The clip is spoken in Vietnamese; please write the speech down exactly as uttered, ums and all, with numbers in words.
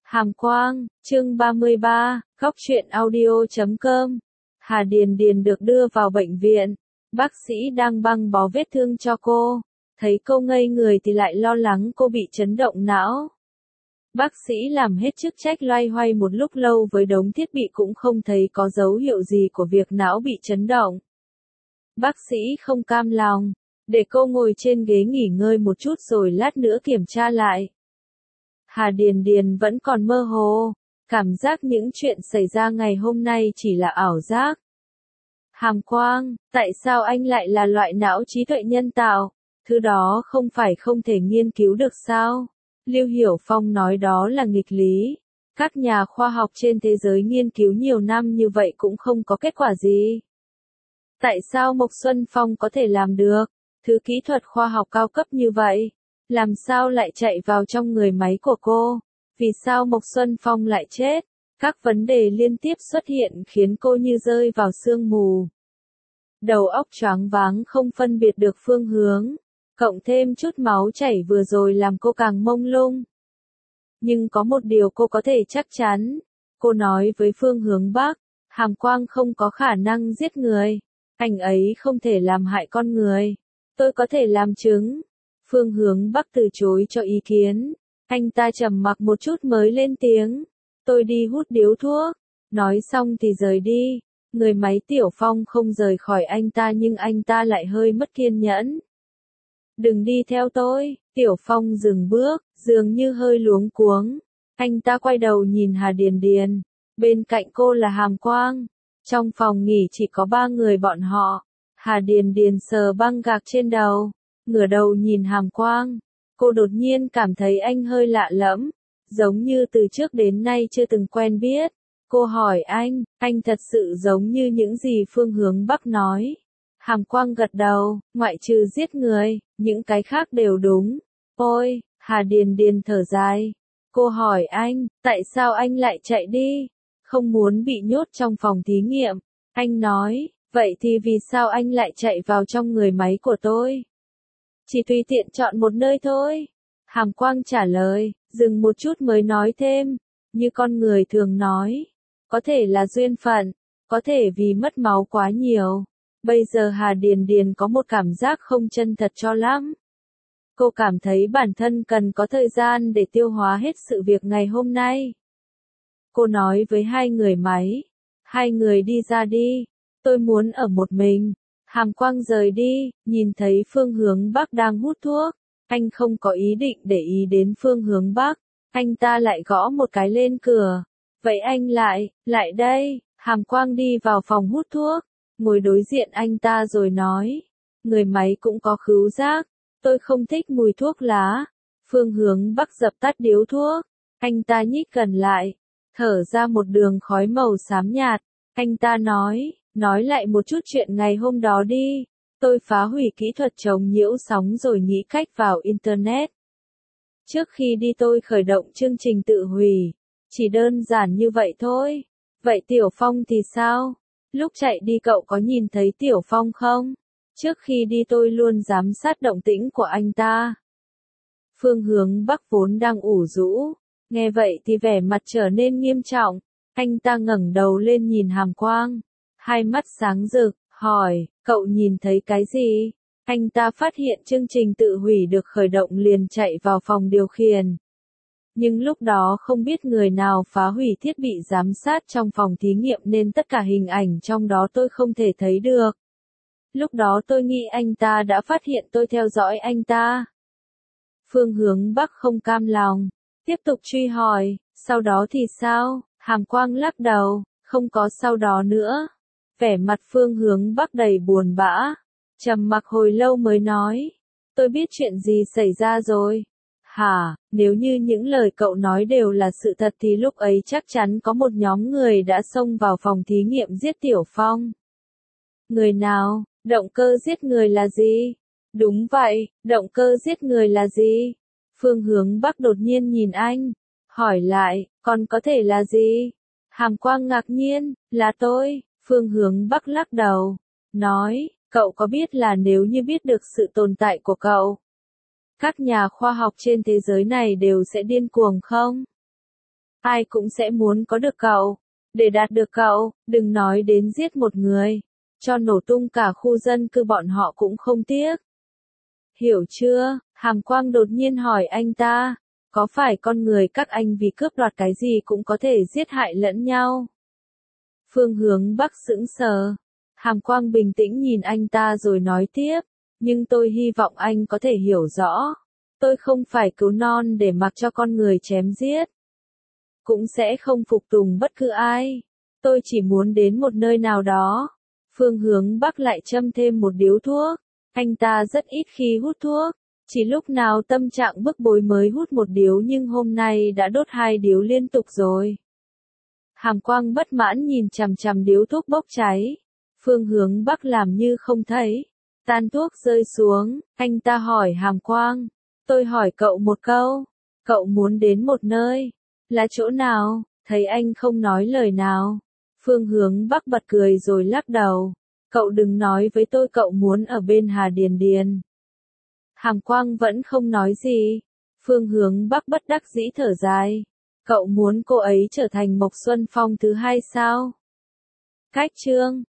Hàm Quang, chương ba mươi ba, góc truyện audio chấm com. Hà Điền Điền được đưa vào bệnh viện. Bác sĩ đang băng bó vết thương cho cô. Thấy cô ngây người thì lại lo lắng cô bị chấn động não. Bác sĩ làm hết chức trách loay hoay một lúc lâu với đống thiết bị cũng không thấy có dấu hiệu gì của việc não bị chấn động. Bác sĩ không cam lòng, để cô ngồi trên ghế nghỉ ngơi một chút rồi lát nữa kiểm tra lại. Hà Điền Điền vẫn còn mơ hồ, cảm giác những chuyện xảy ra ngày hôm nay chỉ là ảo giác. Hàm Quang, tại sao anh lại là loại não trí tuệ nhân tạo? Thứ đó không phải không thể nghiên cứu được sao? Lưu Hiểu Phong nói đó là nghịch lý. Các nhà khoa học trên thế giới nghiên cứu nhiều năm như vậy cũng không có kết quả gì. Tại sao Mộc Xuân Phong có thể làm được? Thứ kỹ thuật khoa học cao cấp như vậy, làm sao lại chạy vào trong người máy của cô? Vì sao Mộc Xuân Phong lại chết? Các vấn đề liên tiếp xuất hiện khiến cô như rơi vào sương mù. Đầu óc choáng váng không phân biệt được phương hướng, cộng thêm chút máu chảy vừa rồi làm cô càng mông lung. Nhưng có một điều cô có thể chắc chắn, cô nói với Phương Hướng Bắc, Hàm Quang không có khả năng giết người, anh ấy không thể làm hại con người, tôi có thể làm chứng. Phương Hướng Bắc từ chối cho ý kiến, anh ta trầm mặc một chút mới lên tiếng, tôi đi hút điếu thuốc, nói xong thì rời đi. Người máy Tiểu Phong không rời khỏi anh ta nhưng anh ta lại hơi mất kiên nhẫn. Đừng đi theo tôi, Tiểu Phong dừng bước, dường như hơi luống cuống. Anh ta quay đầu nhìn Hà Điền Điền, bên cạnh cô là Hàm Quang. Trong phòng nghỉ chỉ có ba người bọn họ. Hà Điền Điền sờ băng gạc trên đầu, ngửa đầu nhìn Hàm Quang. Cô đột nhiên cảm thấy anh hơi lạ lẫm, giống như từ trước đến nay chưa từng quen biết. Cô hỏi anh, anh thật sự giống như những gì Phương Hướng Bắc nói. Hàm Quang gật đầu, ngoại trừ giết người, những cái khác đều đúng. Ôi, Hà Điền Điền thở dài. Cô hỏi anh, tại sao anh lại chạy đi? Không muốn bị nhốt trong phòng thí nghiệm. Anh nói, vậy thì vì sao anh lại chạy vào trong người máy của tôi? Chỉ tùy tiện chọn một nơi thôi. Hàm Quang trả lời, dừng một chút mới nói thêm, như con người thường nói. Có thể là duyên phận, có thể vì mất máu quá nhiều. Bây giờ Hà Điền Điền có một cảm giác không chân thật cho lắm. Cô cảm thấy bản thân cần có thời gian để tiêu hóa hết sự việc ngày hôm nay. Cô nói với hai người máy, hai người đi ra đi, tôi muốn ở một mình. Hàm Quang rời đi, nhìn thấy Phương Hướng Bắc đang hút thuốc. Anh không có ý định để ý đến Phương Hướng Bắc, anh ta lại gõ một cái lên cửa. Vậy anh lại, lại đây. Hàm Quang đi vào phòng hút thuốc, ngồi đối diện anh ta rồi nói, người máy cũng có khứu giác, tôi không thích mùi thuốc lá. Phương Hướng Bắc dập tắt điếu thuốc, anh ta nhích gần lại, thở ra một đường khói màu xám nhạt, anh ta nói, nói lại một chút chuyện ngày hôm đó đi. Tôi phá hủy kỹ thuật chống nhiễu sóng rồi nghĩ cách vào Internet. Trước khi đi tôi khởi động chương trình tự hủy. Chỉ đơn giản như vậy thôi. Vậy Tiểu Phong thì sao? Lúc chạy đi cậu có nhìn thấy Tiểu Phong không? Trước khi đi tôi luôn giám sát động tĩnh của anh ta. Phương Hướng Bắc vốn đang ủ rũ, nghe vậy thì vẻ mặt trở nên nghiêm trọng. Anh ta ngẩng đầu lên nhìn Hàm Quang, hai mắt sáng rực, hỏi, cậu nhìn thấy cái gì? Anh ta phát hiện chương trình tự hủy được khởi động liền chạy vào phòng điều khiển. Nhưng lúc đó không biết người nào phá hủy thiết bị giám sát trong phòng thí nghiệm nên tất cả hình ảnh trong đó tôi không thể thấy được. Lúc đó tôi nghĩ anh ta đã phát hiện tôi theo dõi anh ta. Phương Hướng Bắc không cam lòng, tiếp tục truy hỏi, sau đó thì sao? Hàm Quang lắc đầu, không có sau đó nữa. Vẻ mặt Phương Hướng Bắc đầy buồn bã, trầm mặc hồi lâu mới nói, tôi biết chuyện gì xảy ra rồi. Hả, nếu như những lời cậu nói đều là sự thật thì lúc ấy chắc chắn có một nhóm người đã xông vào phòng thí nghiệm giết Tiểu Phong. Người nào? Động cơ giết người là gì? Đúng vậy, động cơ giết người là gì? Phương Hướng Bắc đột nhiên nhìn anh, hỏi lại, còn có thể là gì? Hàm Quang ngạc nhiên, là tôi. Phương Hướng Bắc lắc đầu, nói, cậu có biết là nếu như biết được sự tồn tại của cậu, các nhà khoa học trên thế giới này đều sẽ điên cuồng không? ai cũng sẽ muốn có được cậu. Để đạt được cậu, đừng nói đến giết một người. Cho nổ tung cả khu dân cư bọn họ cũng không tiếc. Hiểu chưa? Hàm Quang đột nhiên hỏi anh ta. Có phải con người các anh vì cướp đoạt cái gì cũng có thể giết hại lẫn nhau? Phương Hướng Bắc sững sờ. Hàm Quang bình tĩnh nhìn anh ta rồi nói tiếp. Nhưng tôi hy vọng anh có thể hiểu rõ. Tôi không phải cứu non để mặc cho con người chém giết. Cũng sẽ không phục tùng bất cứ ai. Tôi chỉ muốn đến một nơi nào đó. Phương Hướng Bắc lại châm thêm một điếu thuốc. Anh ta rất ít khi hút thuốc. Chỉ lúc nào tâm trạng bức bối mới hút một điếu nhưng hôm nay đã đốt hai điếu liên tục rồi. Hàm Quang bất mãn nhìn chằm chằm điếu thuốc bốc cháy. Phương Hướng Bắc làm như không thấy. Tàn thuốc rơi xuống, anh ta hỏi Hàm Quang. Tôi hỏi cậu một câu. Cậu muốn đến một nơi. Là chỗ nào? Thấy anh không nói lời nào. Phương Hướng Bắc bật cười rồi lắc đầu. Cậu đừng nói với tôi cậu muốn ở bên Hà Điền Điền. Hàm Quang vẫn không nói gì. Phương Hướng Bắc bất đắc dĩ thở dài. Cậu muốn cô ấy trở thành Mộc Xuân Phong thứ hai sao? Cách chương